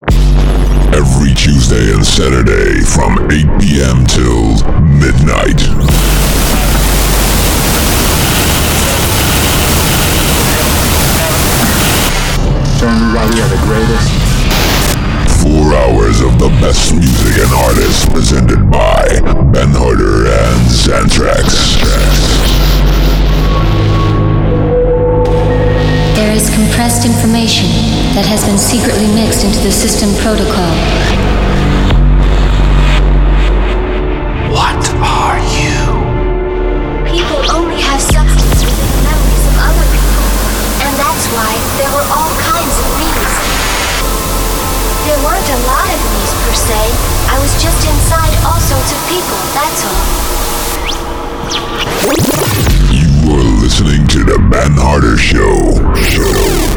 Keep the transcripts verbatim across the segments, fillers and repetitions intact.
Every Tuesday and Saturday from eight p.m. till midnight. So everybody are the greatest. Four hours of the best music and artists presented by Ben Harder and Xantrax. There is compressed information that has been secretly mixed into the system protocol. What are you? People only have substance within memories of other people, and that's why there were all kinds of me's. There weren't a lot of me's per se. I was just inside all sorts of people, that's all. You are listening to the Ben Harder Show. Show.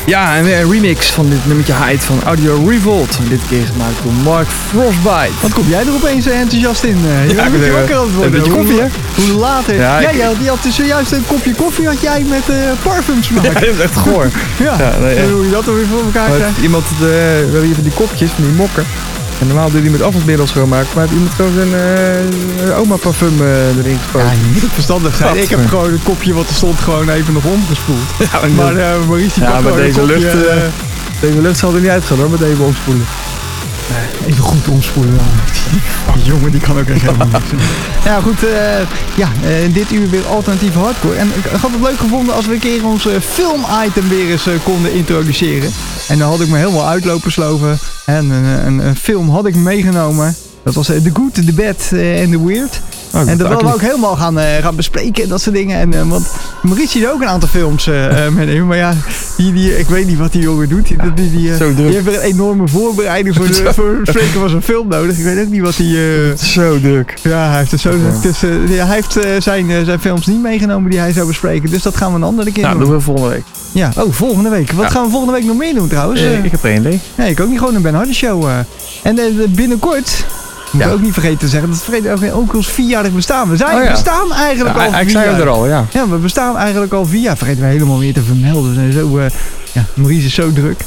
Ja, en weer een remix van dit nummertje Hyde van Audio Revolt. Dit keer gemaakt door Mark Frostbite. Wat kom jij er opeens enthousiast in? Je Ja, bent ik je ben- wakker aan het worden. een beetje Hoe- koffie, hè? Hoe laat is Ja, ja, ik- ja, die had dus zojuist een kopje koffie had jij met uh, parfumsmaak. Ja, dat is echt goor. Ja, Ja, nee, en echt. hoe je dat dan weer voor elkaar Maar krijgt. heeft iemand, de, we hebben hier van die kopjes, van die mokken. En normaal doe je die met afwasmiddel schoonmaken. Maar heeft iemand gewoon zijn uh, oma parfum uh, erin Ja, gespoten. je moet ook verstandig zijn. Ik heb Gadver. gewoon het kopje wat er stond gewoon even nog omgespoeld. Ja, maar, Maar uh, Maurice die ja, pakt maar gewoon deze een kopje, lucht, uh, uh, deze lucht zal er niet uitgaan hoor, met even omspoelen. even goed omspoelen dan. Die jongen die kan ook echt helemaal niks. Ja goed, uh, ja, uh, dit uur weer alternatieve hardcore. En ik had het leuk gevonden als we een keer ons uh, film-item weer eens uh, konden introduceren. En dan had ik me helemaal uitlopen sloven. En een, een, een film had ik meegenomen. Dat was uh, The Good, The Bad uh, and The Weird. Oh, En dat willen we ook helemaal gaan, uh, gaan bespreken en dat soort dingen. En, uh, want Maurice heeft ook een aantal films uh, uh, meenemen. Maar ja, die, die, ik weet niet wat die jongen doet. Die, die, die, uh, Zo druk. die heeft weer een enorme voorbereiding voor, de, voor het bespreken van zijn film nodig. Ik weet ook niet wat hij... Uh, Zo druk. ja, hij heeft, het zo, het is, uh, ja, hij heeft uh, zijn, uh, zijn films niet meegenomen die hij zou bespreken. Dus dat gaan we een andere keer Nou, doen. doen we volgende week. Ja, oh, volgende week. Wat Ja. gaan we volgende week nog meer doen trouwens? Uh, Uh, ik heb er één idee. nee, ik ook niet. Gewoon een Ben Harden show. Uh. En uh, binnenkort... Moet Ja. ik ook niet vergeten te zeggen. Dat vergeten ook, ook ons vierjarig bestaan. We zijn, Oh ja. bestaan eigenlijk Ja, al ik vier zei jaar. het er al, ja. Ja, we bestaan eigenlijk al vier jaar. Vergeten we helemaal weer te vermelden. We zijn zo, uh, ja, Maurice is zo druk.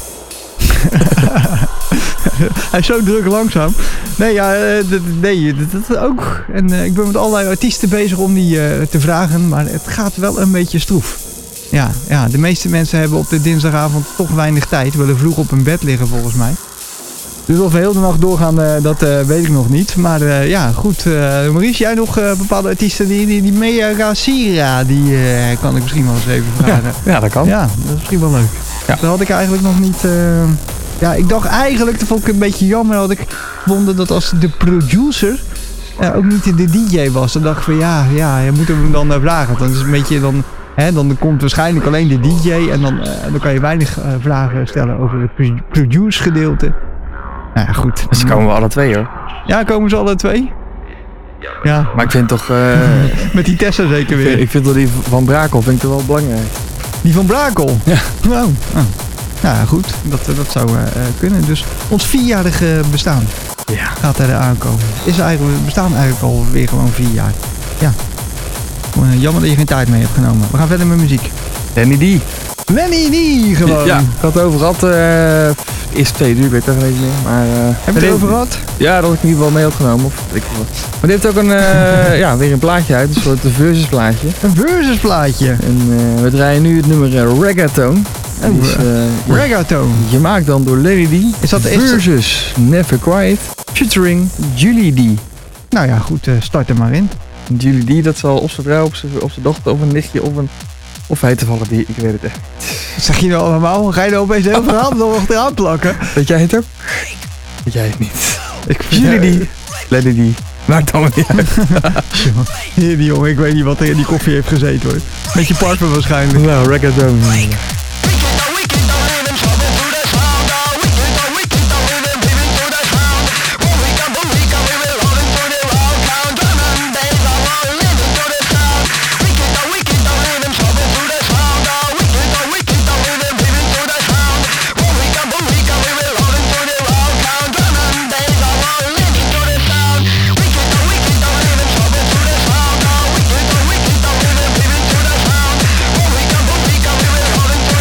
Hij is zo druk langzaam. Nee, ja, uh, d- nee, dat, dat ook. En uh, ik ben met allerlei artiesten bezig om die uh, te vragen. Maar het gaat wel een beetje stroef. Ja, ja, de meeste mensen hebben op de dinsdagavond toch weinig tijd. Willen vroeg op hun bed liggen volgens mij. Dus of we heel de nacht doorgaan, uh, dat uh, weet ik nog niet. Maar uh, ja, goed. Uh, Maurice, jij nog uh, bepaalde artiesten die, die, die Mea Garcia, die uh, kan ik misschien wel eens even vragen. Ja, dat kan. Ja, dat is misschien wel leuk. Ja. Dat had ik eigenlijk nog niet... Uh... Ja, ik dacht eigenlijk, dat vond ik een beetje jammer, had ik gevonden dat als de producer uh, ook niet de D J was. Dan dacht ik van ja, ja, je moet hem dan uh, vragen. Dan is het een beetje dan... Hè, dan komt waarschijnlijk alleen de D J en dan, uh, dan kan je weinig uh, vragen stellen over het pro- produce gedeelte. Nou ja, goed. Dus komen we alle twee hoor. Ja, komen ze alle twee? Ja, Maar ik vind toch, uh, met die Tessa zeker ik, weer. ik vind wel die van Brakel vind ik toch wel belangrijk. Die van Brakel? Ja. Oh, oh. Nou ja, goed. Dat, dat zou uh, kunnen. Dus ons vierjarige bestaan Ja. gaat er aankomen. Is eigenlijk, we bestaan eigenlijk alweer gewoon vier jaar. Ja. Uh, jammer dat je geen tijd mee hebt genomen. We gaan verder met muziek. Danny D. Lenny D gewoon. Ja, ik had het over gehad. Uh, eerst twee uur, weet ik even niet meer. Maar, uh, Heb je het erover gehad? Ja, dat ik in ieder geval mee had genomen. Of, weet ik veel wat. Maar die heeft ook een, uh, ja, weer een plaatje uit. Een soort versus plaatje. Een versus plaatje. En uh, we draaien nu het nummer uh, Reggaeton. Oh, Die is, uh, Reggaeton. gemaakt dan door Lenny D. Is dat de eerste? Versus Never Quiet. Featuring Julie D. Nou ja, goed. Uh, start er maar in. Julie D, dat zal of zijn vrouw, of zijn, of zijn dochter, of een nichtje, of een... Of hij toevallig die, ik weet het echt. Wat zeg je nou allemaal? Ga je nou opeens heel verhaal nog achteraan plakken? Weet jij het ook? Weet jij het niet? Ik Julie D. Lenny D. Maakt allemaal niet uit. Hier, die jongen, ik weet niet wat er in die koffie heeft gezeten hoor. Met je partner waarschijnlijk. Nou, reggaeton. When we come, when we come, we will roll into the sound.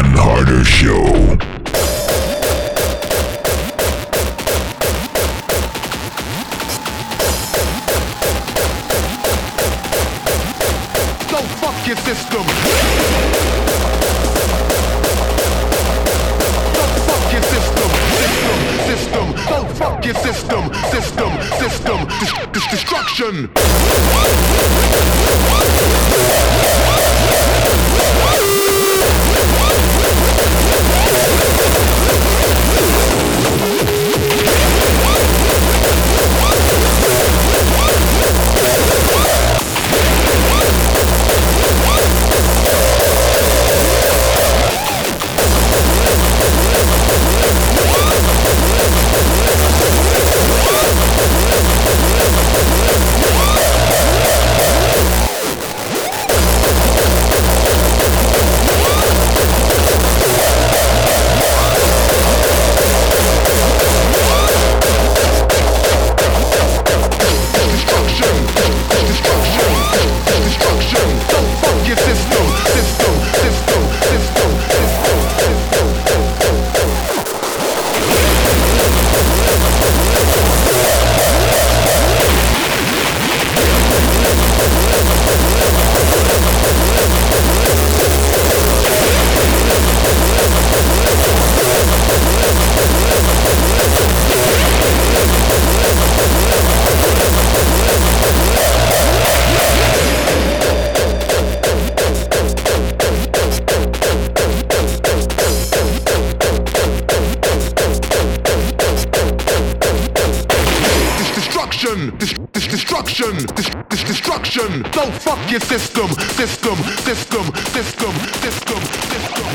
Ben Harder Show. Don't fuck your system. Don't fuck your system. System, system. Don't fuck your system. System, system. Dis- dis- destruction. Destruction, dis- dis- destruction. Don't fuck your system, system, system, system, system, system.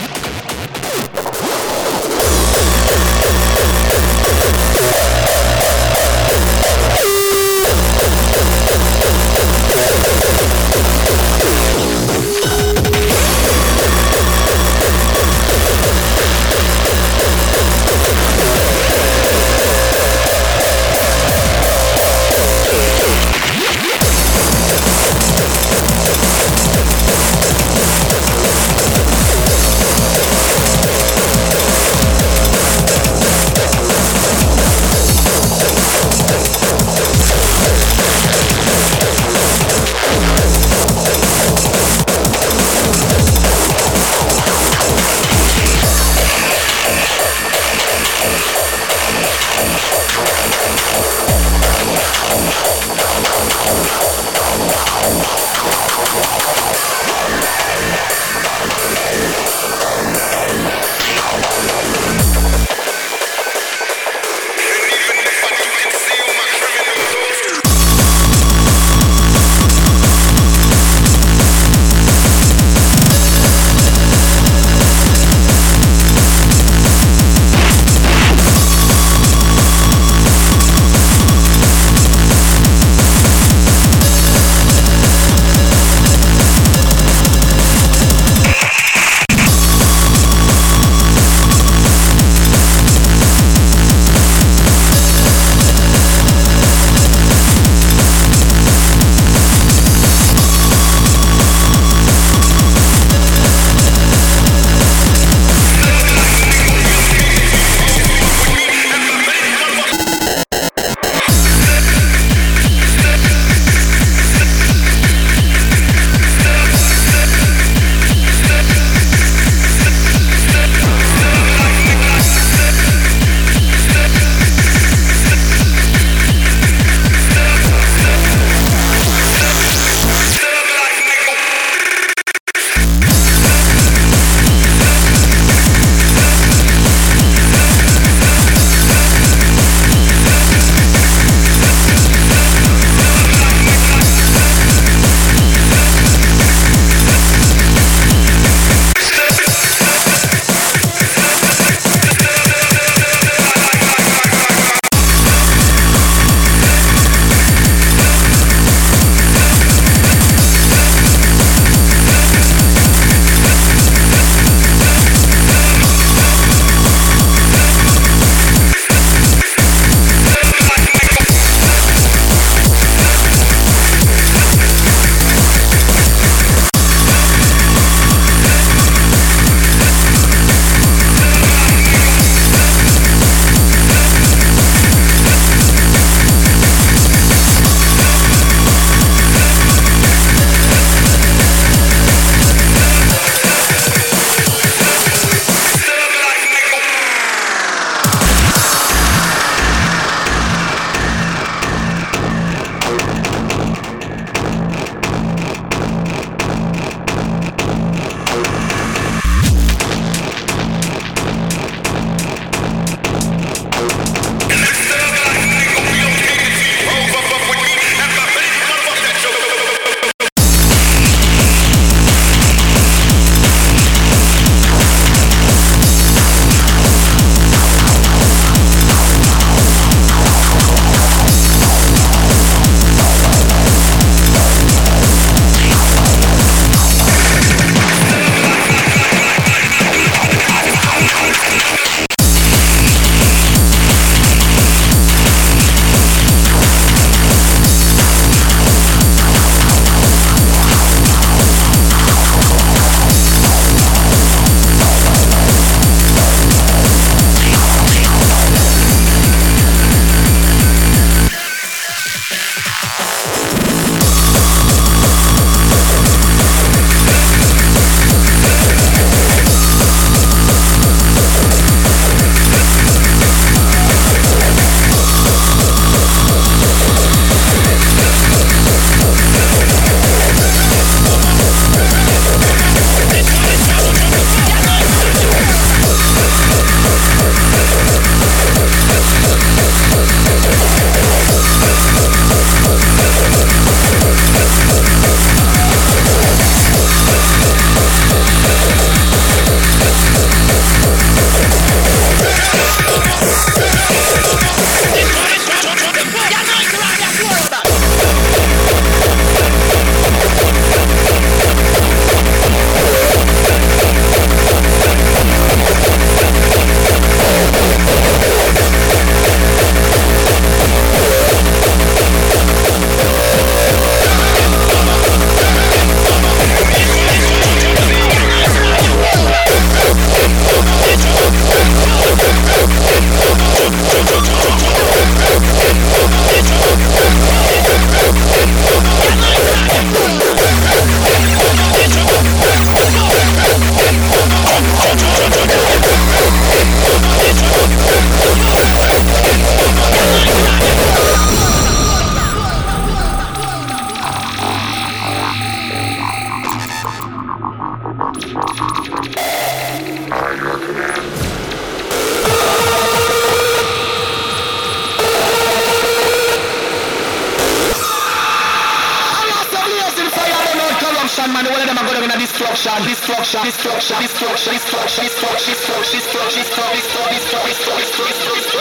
one man, all of them are going to destruction, destruction, destruction, destruction, destruction, destruction, destruction, destruction, destruction, destruction,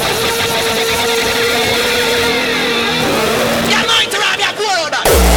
you're going to rob your world.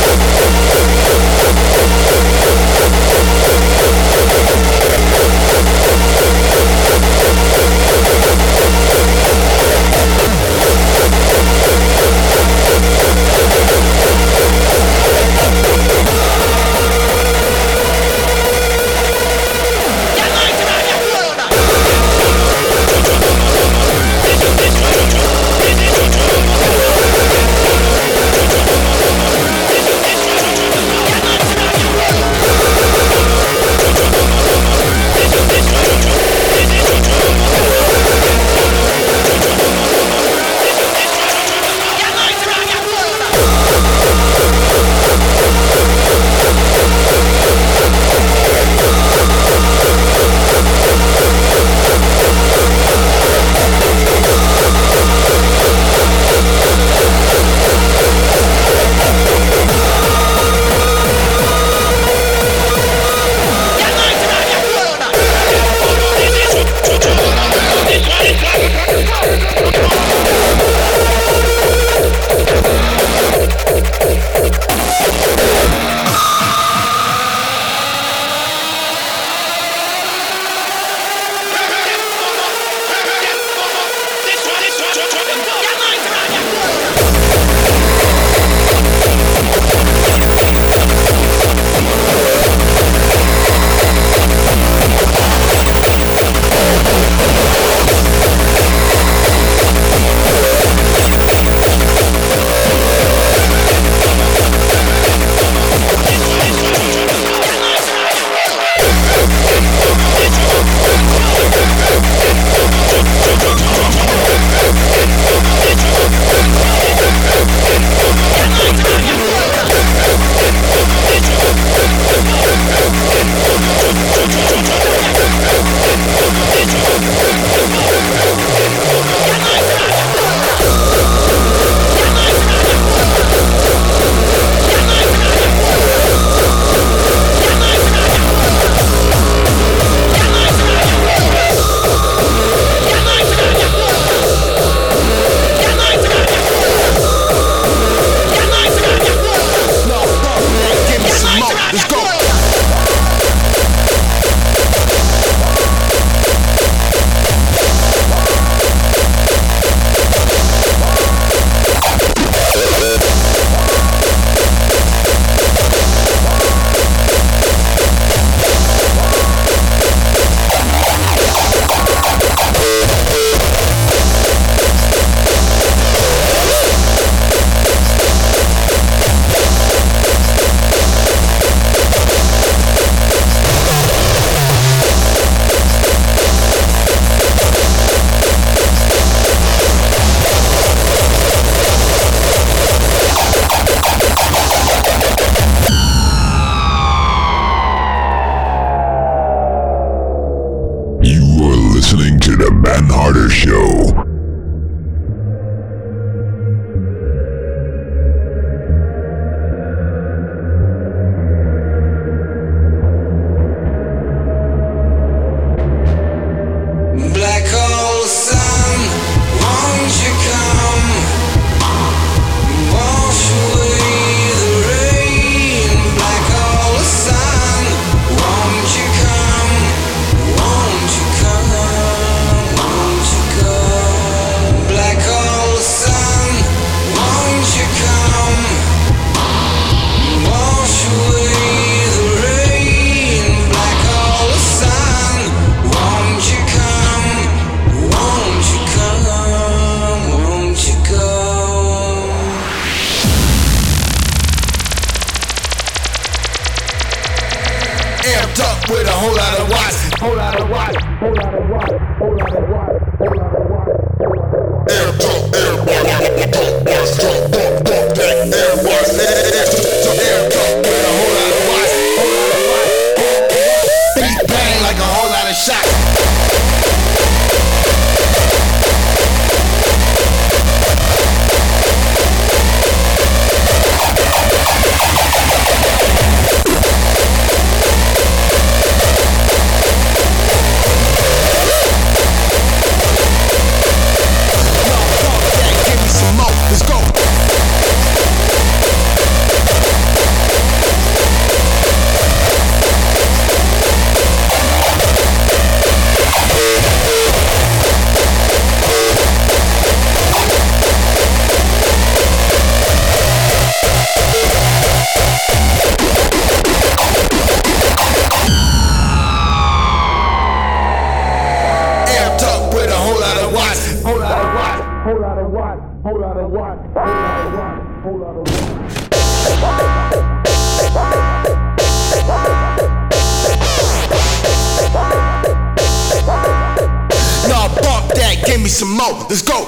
Show. With a whole lot of watts, whole lot of watts, whole lot of watts, whole lot of watts, whole lot of watts. Air drop, air drop, drop, watts, drop, drop, drop, that air watts, air drop, air drop, with a whole lot of watts, whole lot of watts. Beat bang like a whole lot of shots. lot of watts, whole lot of watts, whole lot of watts, whole lot of watts, whole lot of watts, whole lot of watts. Nah, bump that, give me some more, let's go.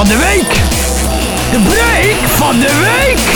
van de week. De break van de week.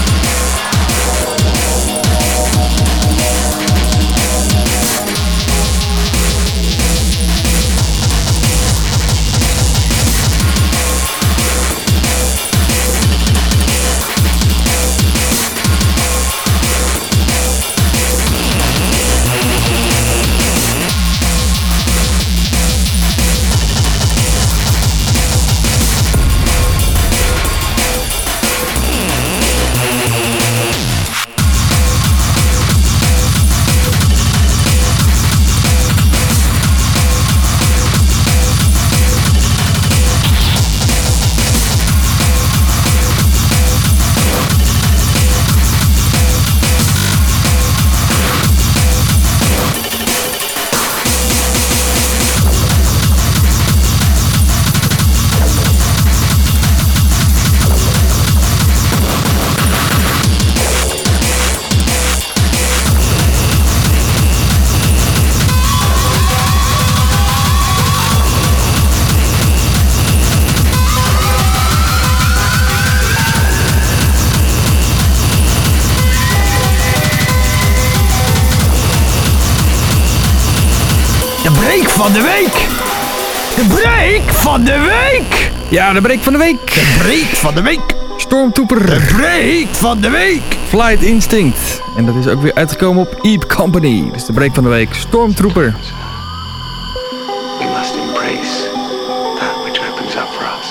De break van de week. De break van de week. Ja, de break van de week. De break van de week. Stormtrooper. De break van de week. Flight Instinct. En dat is ook weer uitgekomen op Eep Company. Dus de break van de week. Stormtrooper. We must embrace that which opens up for us.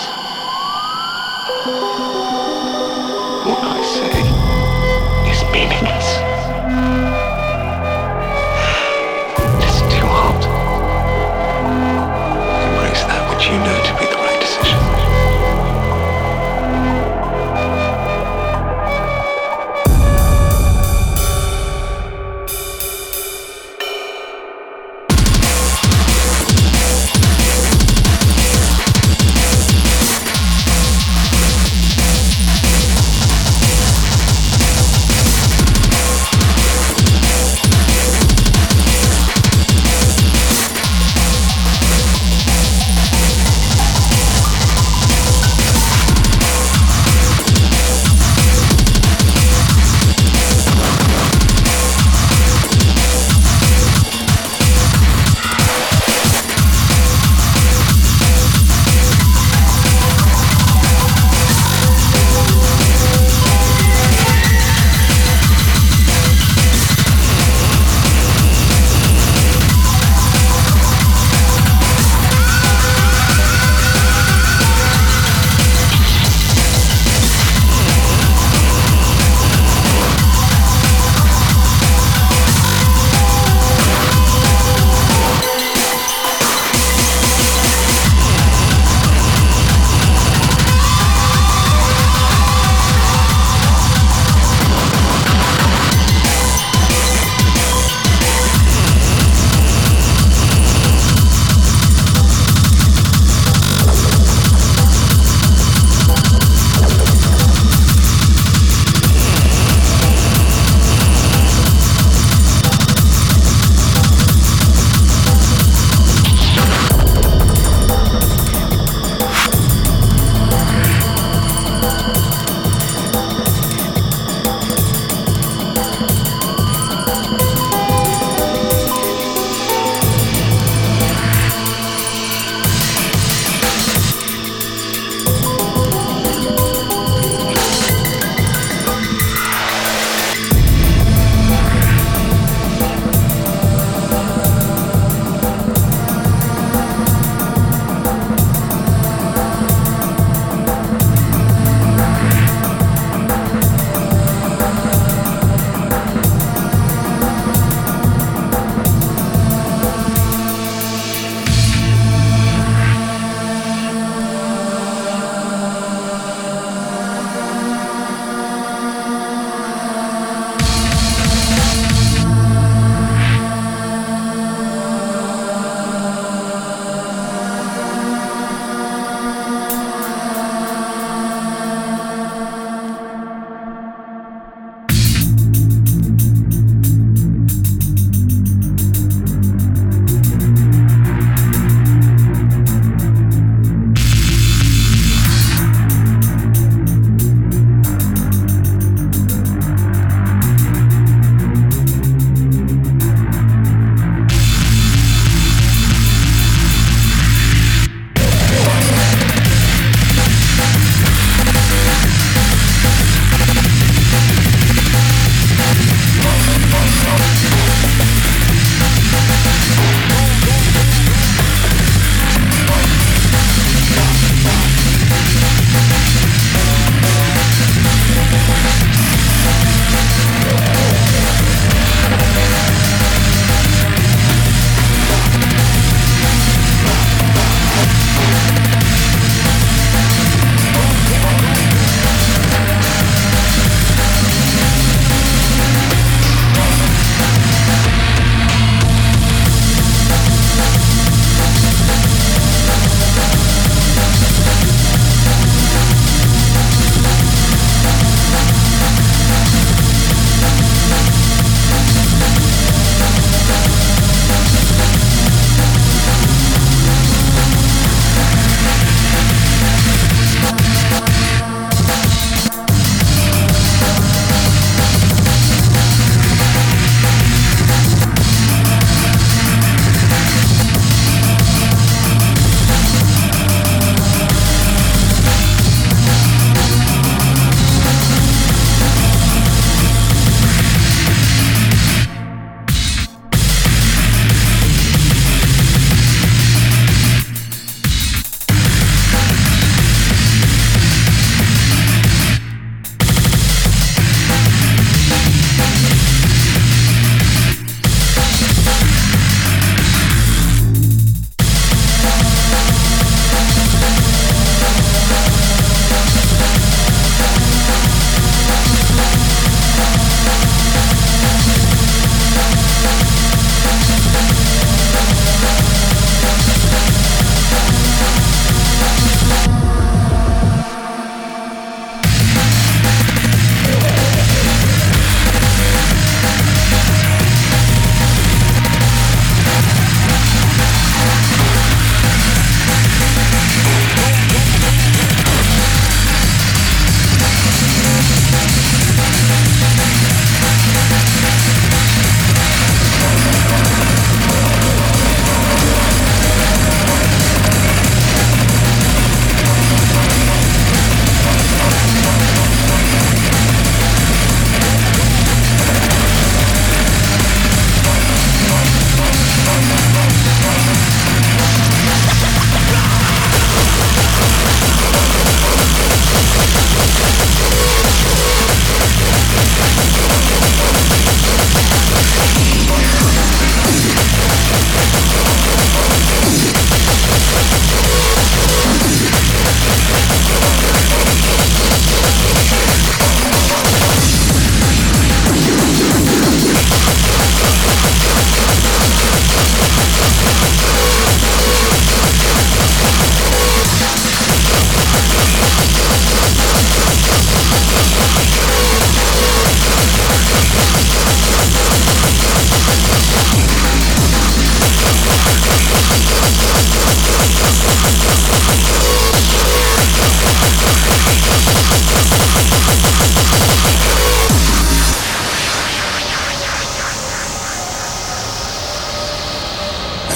What I say is meaningless. Listen to your heart. Embrace that which you know to be the right decision.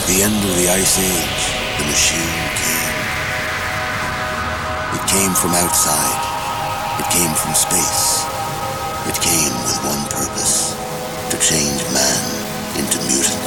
the end of the Ice Age, the machine came. It came from outside. It came from space. It came with one purpose, to change man into mutant.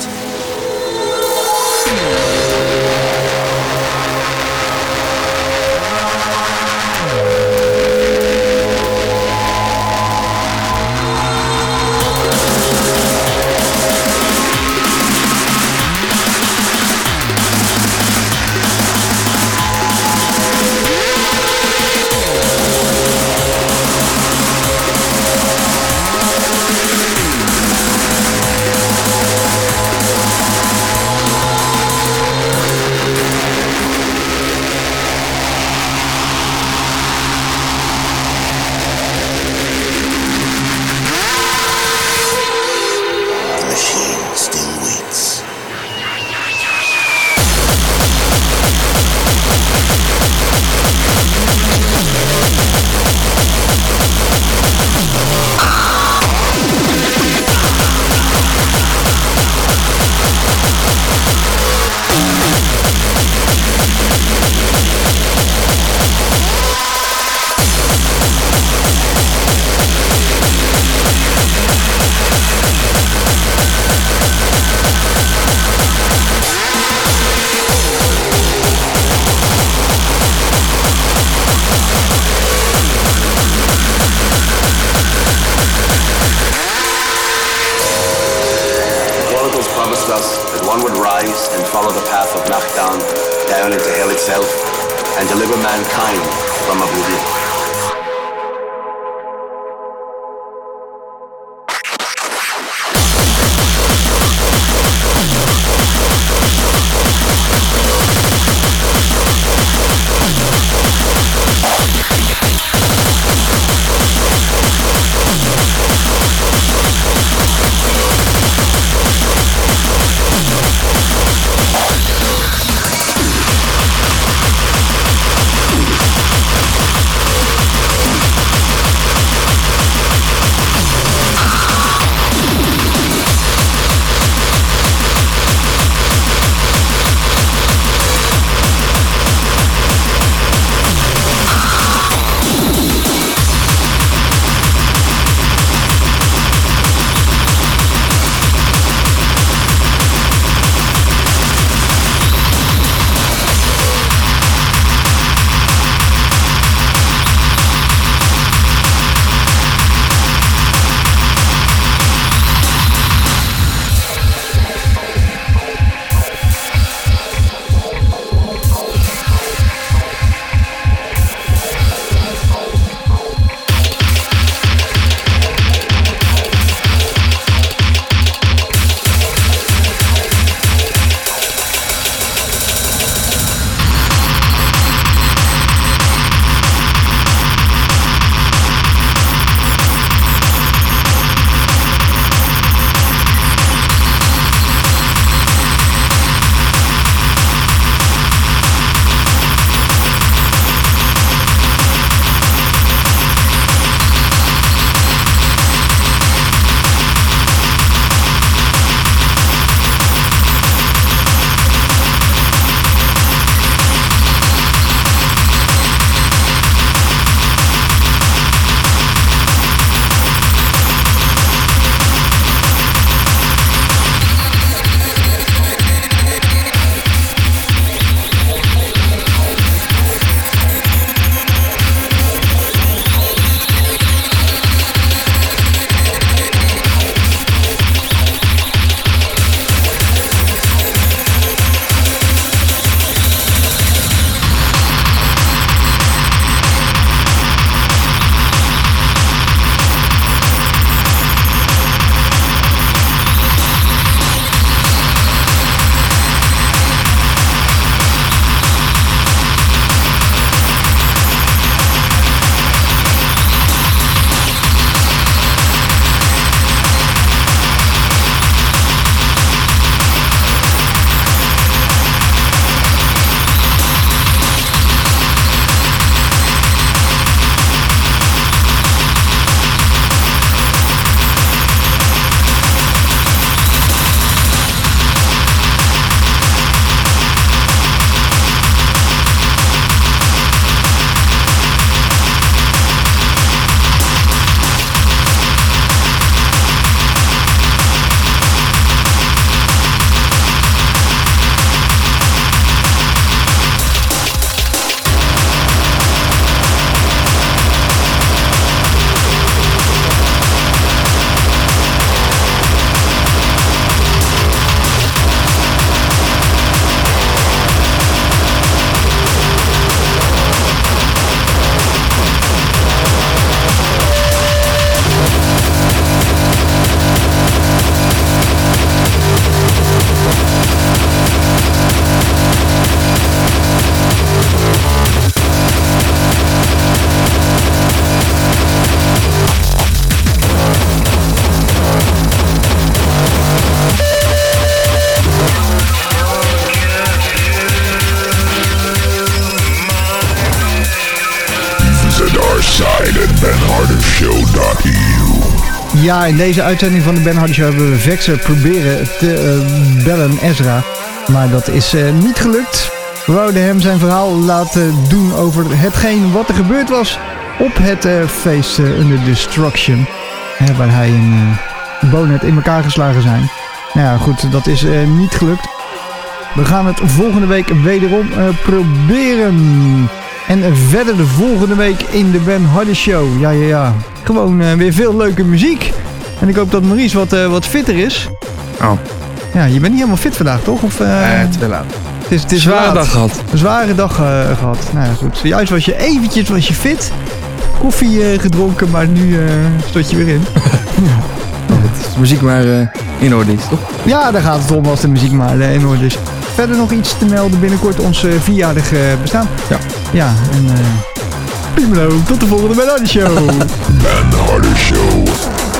Ja, in deze uitzending van de Ben Hardy Show hebben we Vexer proberen te uh, bellen, Ezra. Maar dat is uh, niet gelukt. We wouden hem zijn verhaal laten doen over hetgeen wat er gebeurd was op het uh, feest uh, Under Destruction. Hè, waar hij en uh, Bonet in elkaar geslagen zijn. Nou ja, goed, dat is uh, niet gelukt. We gaan het volgende week wederom uh, proberen. En verder de volgende week in de Ben Hardy Show. Ja, ja, ja. Gewoon uh, weer veel leuke muziek. En ik hoop dat Maurice wat, uh, wat fitter is. Oh. Ja, je bent niet helemaal fit vandaag, toch? Of, uh... Nee, te laat. Het is, het is een zware laat. dag gehad. Een zware dag uh, gehad. Nou ja, goed. Juist was je eventjes was je fit. Koffie uh, gedronken, maar nu uh, stort je weer in. Ja. Ja, het is de muziek maar uh, in orde is, toch? Ja, daar gaat het om als de muziek maar uh, in orde is. Verder nog iets te melden binnenkort ons uh, vierjarig uh, bestaan. Ja. Ja, en uh, prima, tot de volgende Ben Hardy Show. Ben Hardy Show.